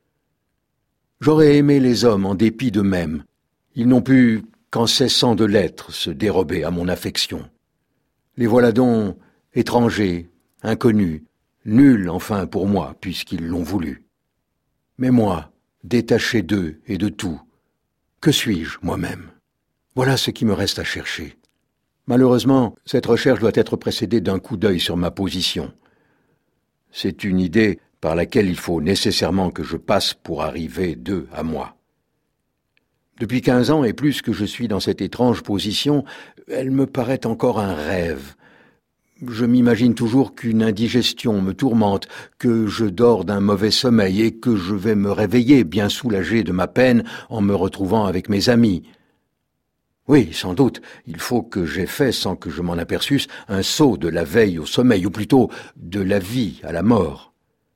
J'aurais aimé les hommes en dépit d'eux-mêmes. Ils n'ont pu, qu'en cessant de l'être, se dérober à mon affection. Les voilà donc étrangers, inconnus, nuls enfin pour moi, puisqu'ils l'ont voulu. Mais moi, détaché d'eux et de tout, que suis-je moi-même? Voilà ce qui me reste à chercher. Malheureusement, cette recherche doit être précédée d'un coup d'œil sur ma position. C'est une idée par laquelle il faut nécessairement que je passe pour arriver d'eux à moi. Depuis 15 ans et plus que je suis dans cette étrange position, elle me paraît encore un rêve. Je m'imagine toujours qu'une indigestion me tourmente, que je dors d'un mauvais sommeil et que je vais me réveiller bien soulagé de ma peine en me retrouvant avec mes amis. Oui, sans doute, il faut que j'aie fait, sans que je m'en aperçusse, un saut de la veille au sommeil, ou plutôt de la vie à la mort.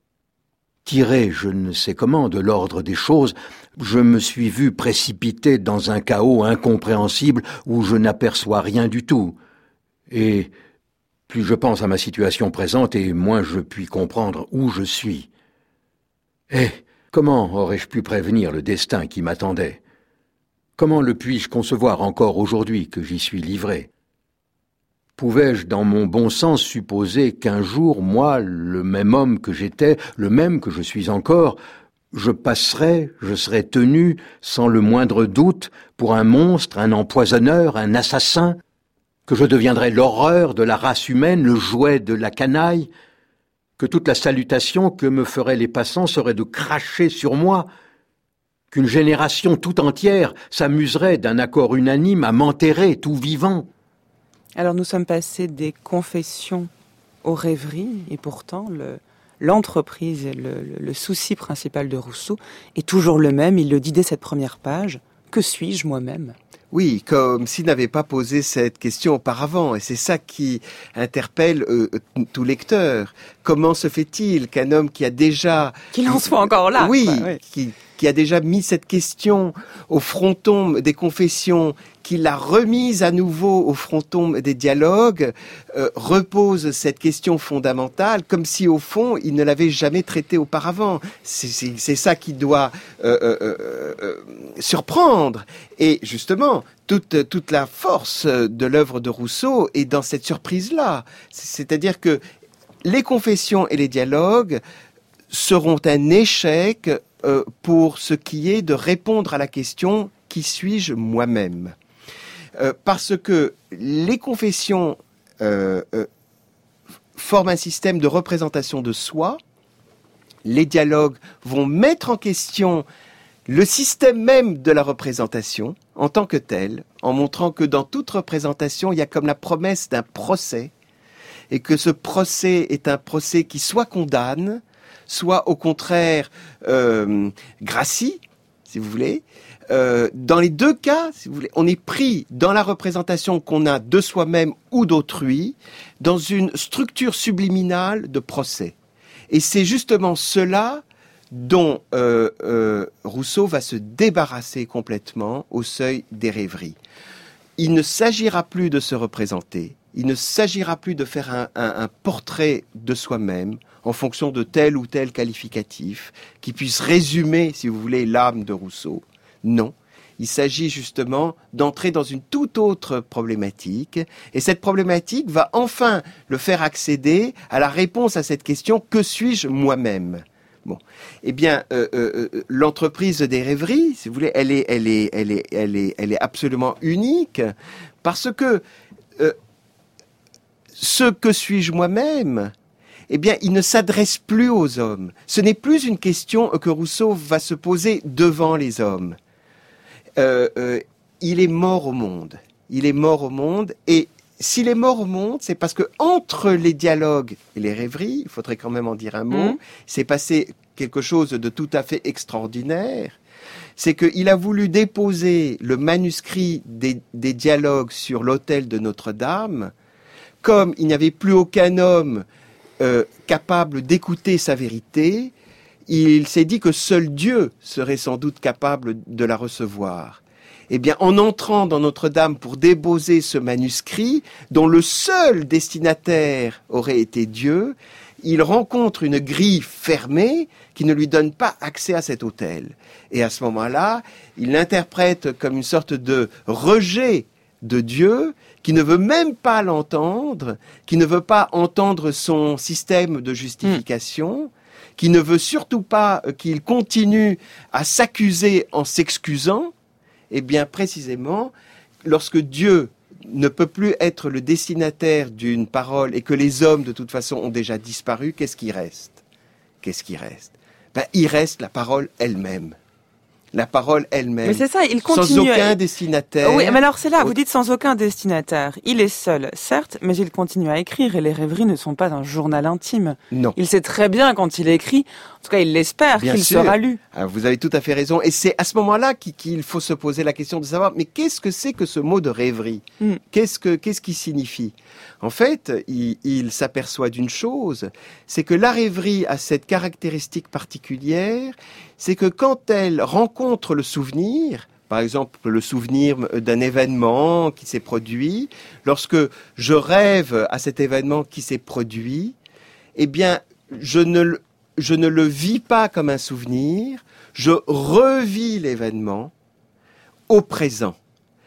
Tiré, je ne sais comment, de l'ordre des choses, je me suis vu précipité dans un chaos incompréhensible où je n'aperçois rien du tout. Et plus je pense à ma situation présente et moins je puis comprendre où je suis. Eh, comment aurais-je pu prévenir le destin qui m'attendait? Comment le puis-je concevoir encore aujourd'hui que j'y suis livré? Pouvais-je, dans mon bon sens, supposer qu'un jour, moi, le même homme que j'étais, le même que je suis encore, je serais tenu, sans le moindre doute, pour un monstre, un empoisonneur, un assassin, que je deviendrais l'horreur de la race humaine, le jouet de la canaille, que toute la salutation que me feraient les passants serait de cracher sur moi, qu'une génération tout entière s'amuserait d'un accord unanime à m'enterrer tout vivant. Alors nous sommes passés des confessions aux rêveries, et pourtant l'entreprise, le souci principal de Rousseau est toujours le même, il le dit dès cette première page. Que suis-je moi-même ? Oui, comme s'il n'avait pas posé cette question auparavant, et c'est ça qui interpelle tout lecteur. Comment se fait-il qu'un homme qui a déjà... Qu'il en soit encore là. Oui, quoi, oui. Qui a déjà mis cette question au fronton des confessions, qui l'a remise à nouveau au fronton des dialogues, repose cette question fondamentale, comme si au fond il ne l'avait jamais traitée auparavant. C'est ça qui doit surprendre. Et justement, toute la force de l'œuvre de Rousseau est dans cette surprise-là. C'est-à-dire que les confessions et les dialogues seront un échec pour ce qui est de répondre à la question « Qui suis-je moi-même » parce que les confessions forment un système de représentation de soi, les dialogues vont mettre en question le système même de la représentation en tant que tel, en montrant que dans toute représentation, il y a comme la promesse d'un procès, et que ce procès est un procès qui soit condamne, soit au contraire gracie, si vous voulez. Dans les deux cas, si vous voulez, on est pris dans la représentation qu'on a de soi-même ou d'autrui, dans une structure subliminale de procès. Et c'est justement cela dont Rousseau va se débarrasser complètement au seuil des rêveries. Il ne s'agira plus de se représenter, il ne s'agira plus de faire un portrait de soi-même en fonction de tel ou tel qualificatif qui puisse résumer, si vous voulez, l'âme de Rousseau. Non. Il s'agit justement d'entrer dans une toute autre problématique, et cette problématique va enfin le faire accéder à la réponse à cette question « Que suis-je moi-même ?» Bon, eh bien, l'entreprise des rêveries, si vous voulez, elle est absolument unique, parce que ce que suis-je moi-même, eh bien, il ne s'adresse plus aux hommes. Ce n'est plus une question que Rousseau va se poser devant les hommes. Il est mort au monde. Il est mort au monde, et s'il est mort au monde, c'est parce que entre les dialogues et les rêveries, il faudrait quand même en dire un mot, s'est passé quelque chose de tout à fait extraordinaire. C'est qu'il a voulu déposer le manuscrit des dialogues sur l'autel de Notre-Dame. Comme il n'y avait plus aucun homme capable d'écouter sa vérité, il s'est dit que seul Dieu serait sans doute capable de la recevoir. Eh bien, en entrant dans Notre-Dame pour déposer ce manuscrit, dont le seul destinataire aurait été Dieu, il rencontre une grille fermée qui ne lui donne pas accès à cet autel. Et à ce moment-là, il l'interprète comme une sorte de rejet de Dieu, qui ne veut même pas l'entendre, qui ne veut pas entendre son système de justification, qui ne veut surtout pas qu'il continue à s'accuser en s'excusant. Eh bien, précisément, lorsque Dieu ne peut plus être le destinataire d'une parole et que les hommes, de toute façon, ont déjà disparu, qu'est-ce qui reste ? Qu'est-ce qui reste ? Il reste la parole elle-même. La parole elle-même. Mais c'est ça, il continue. Sans aucun destinataire. Oui, mais alors c'est là, vous dites sans aucun destinataire. Il est seul, certes, mais il continue à écrire et les rêveries ne sont pas un journal intime. Non. Il sait très bien quand il écrit, en tout cas il l'espère, qu'il sera lu. Alors, vous avez tout à fait raison. Et c'est à ce moment-là qu'il faut se poser la question de savoir, mais qu'est-ce que c'est que ce mot de rêverie ? Qu'est-ce qui signifie ? En fait, il s'aperçoit d'une chose, c'est que la rêverie a cette caractéristique particulière, c'est que quand elle rencontre le souvenir, par exemple le souvenir d'un événement qui s'est produit, lorsque je rêve à cet événement qui s'est produit, eh bien, je ne le vis pas comme un souvenir, je revis l'événement au présent.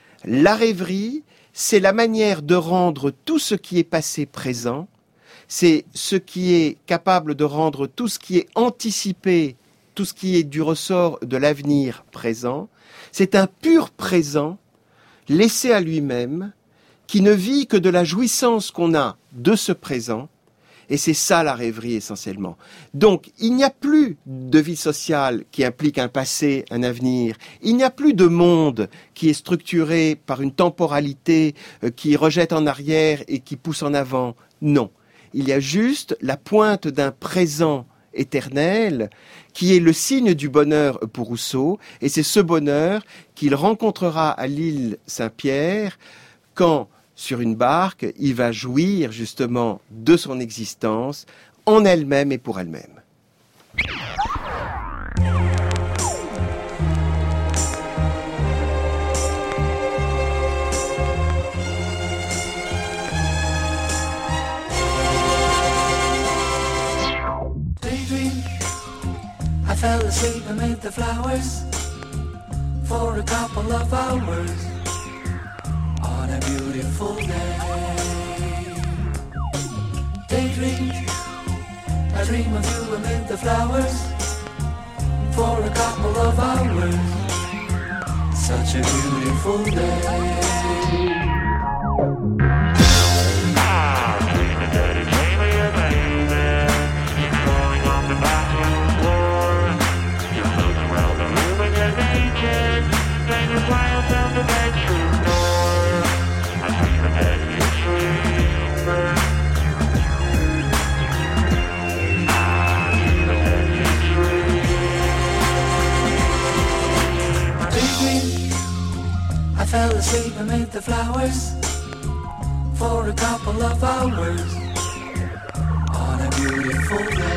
La rêverie, c'est la manière de rendre tout ce qui est passé présent, c'est ce qui est capable de rendre tout ce qui est anticipé, tout ce qui est du ressort de l'avenir présent. C'est un pur présent, laissé à lui-même, qui ne vit que de la jouissance qu'on a de ce présent, et c'est ça la rêverie essentiellement. Donc, il n'y a plus de vie sociale qui implique un passé, un avenir. Il n'y a plus de monde qui est structuré par une temporalité qui rejette en arrière et qui pousse en avant. Non. Il y a juste la pointe d'un présent éternel qui est le signe du bonheur pour Rousseau, et c'est ce bonheur qu'il rencontrera à l'île Saint-Pierre quand, sur une barque, il va jouir justement de son existence en elle-même et pour elle-même. I fell asleep amid the flowers for a couple of hours on a beautiful day. Daydream, I dream of you amid the flowers for a couple of hours. Such a beautiful day. I fell asleep amid the flowers for a couple of hours on a beautiful beautiful day.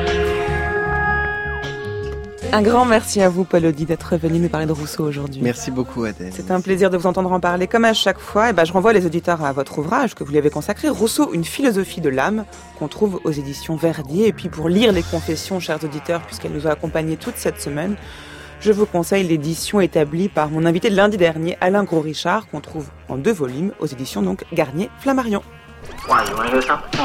Un grand merci à vous, Paul Audy, d'être venu nous parler de Rousseau aujourd'hui. Merci beaucoup, Adèle. C'est un plaisir de vous entendre en parler. Comme à chaque fois, je renvoie les auditeurs à votre ouvrage que vous lui avez consacré, Rousseau, une philosophie de l'âme, qu'on trouve aux éditions Verdier. Et puis pour lire les confessions, chers auditeurs, puisqu'elle nous a accompagnés toute cette semaine, je vous conseille l'édition établie par mon invité de lundi dernier, Alain Gros-Richard, qu'on trouve en 2 volumes aux éditions donc Garnier-Flammarion. Why, you wanna hear something?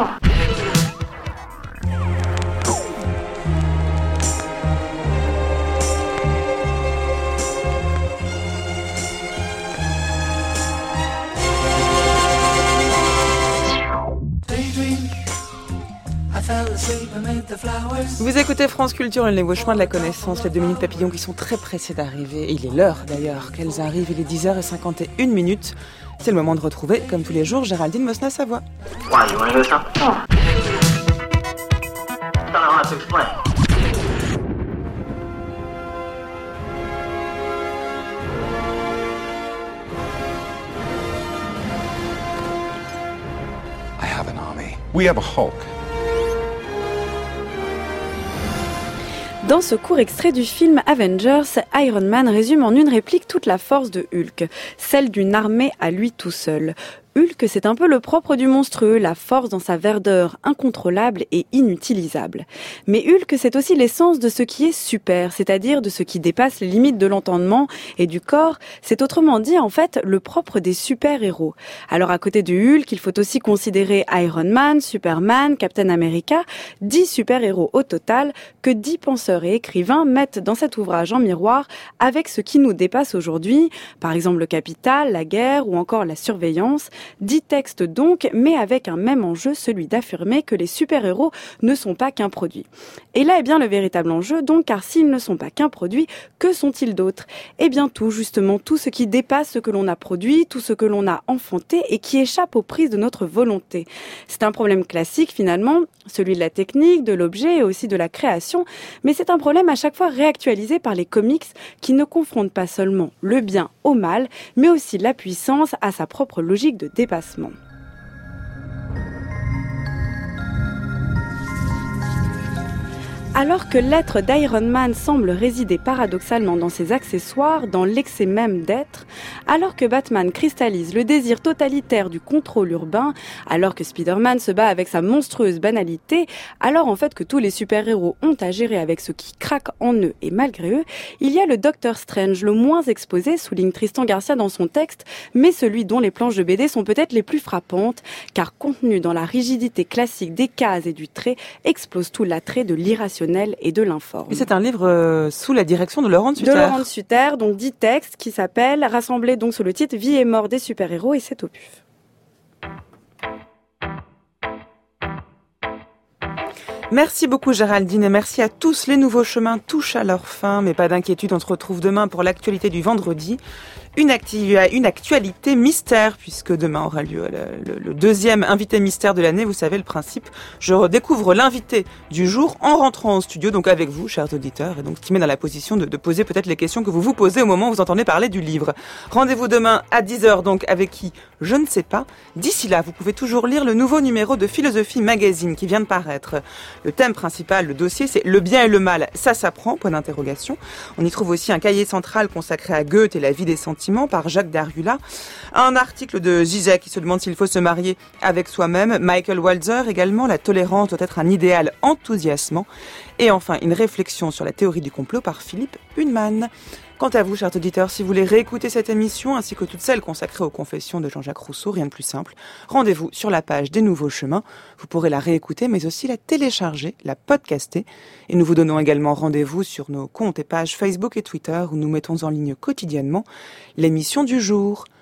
Vous écoutez France Culture, le nouveau chemin de la connaissance, les 2 minutes papillons qui sont très pressés d'arriver. Et il est l'heure d'ailleurs qu'elles arrivent, il est 10h51. C'est le moment de retrouver, comme tous les jours, Géraldine Mosna-Savoie. Why, you wanna hear something? I don't know how to explain. I have an army. We have a Hulk. Dans ce court extrait du film Avengers, Iron Man résume en une réplique toute la force de Hulk, celle d'une armée à lui tout seul. Hulk, c'est un peu le propre du monstrueux, la force dans sa verdeur incontrôlable et inutilisable. Mais Hulk, c'est aussi l'essence de ce qui est super, c'est-à-dire de ce qui dépasse les limites de l'entendement et du corps. C'est autrement dit, en fait, le propre des super-héros. Alors à côté de Hulk, il faut aussi considérer Iron Man, Superman, Captain America, 10 super-héros au total que 10 penseurs et écrivains mettent dans cet ouvrage en miroir avec ce qui nous dépasse aujourd'hui, par exemple le capital, la guerre ou encore la surveillance. 10 textes donc, mais avec un même enjeu, celui d'affirmer que les super-héros ne sont pas qu'un produit. Et là est bien le véritable enjeu donc, car s'ils ne sont pas qu'un produit, que sont-ils d'autres ? Eh bien tout, justement, tout ce qui dépasse ce que l'on a produit, tout ce que l'on a enfanté et qui échappe aux prises de notre volonté. C'est un problème classique finalement, celui de la technique, de l'objet et aussi de la création, mais c'est un problème à chaque fois réactualisé par les comics qui ne confrontent pas seulement le bien au mal, mais aussi la puissance à sa propre logique de dépassement. Alors que l'être d'Iron Man semble résider paradoxalement dans ses accessoires, dans l'excès même d'être, alors que Batman cristallise le désir totalitaire du contrôle urbain, alors que Spider-Man se bat avec sa monstrueuse banalité, alors en fait que tous les super-héros ont à gérer avec ce qui craque en eux et malgré eux, il y a le Docteur Strange, le moins exposé, souligne Tristan Garcia dans son texte, mais celui dont les planches de BD sont peut-être les plus frappantes, car contenu dans la rigidité classique des cases et du trait, explose tout l'attrait de l'irrationnel et de l'informe. Et c'est un livre sous la direction de Laurent de Sutter. De Laurent de Sutter, donc 10 textes qui s'appellent, rassemblés donc sous le titre Vie et mort des super-héros, et c'est au PUF. Merci beaucoup Géraldine et merci à tous. Les nouveaux chemins touchent à leur fin, mais pas d'inquiétude, on se retrouve demain pour l'actualité du vendredi. Une actualité mystère, puisque demain aura lieu le deuxième invité mystère de l'année. Vous savez le principe, je redécouvre l'invité du jour en rentrant au studio, donc avec vous, chers auditeurs, et donc ce qui met dans la position de poser peut-être les questions que vous vous posez au moment où vous entendez parler du livre. Rendez-vous demain à 10h, donc avec qui ? Je ne sais pas. D'ici là, vous pouvez toujours lire le nouveau numéro de Philosophie Magazine qui vient de paraître. Le thème principal, le dossier, c'est le bien et le mal. Ça s'apprend, point d'interrogation. On y trouve aussi un cahier central consacré à Goethe et la vie des sentiments par Jacques Derrida. Un article de Zizek qui se demande s'il faut se marier avec soi-même. Michael Walzer également, la tolérance doit être un idéal enthousiasmant. Et enfin, une réflexion sur la théorie du complot par Philippe Hunnemann. Quant à vous, chers auditeurs, si vous voulez réécouter cette émission, ainsi que toutes celles consacrées aux confessions de Jean-Jacques Rousseau, rien de plus simple, rendez-vous sur la page des Nouveaux Chemins. Vous pourrez la réécouter, mais aussi la télécharger, la podcaster. Et nous vous donnons également rendez-vous sur nos comptes et pages Facebook et Twitter, où nous mettons en ligne quotidiennement l'émission du jour.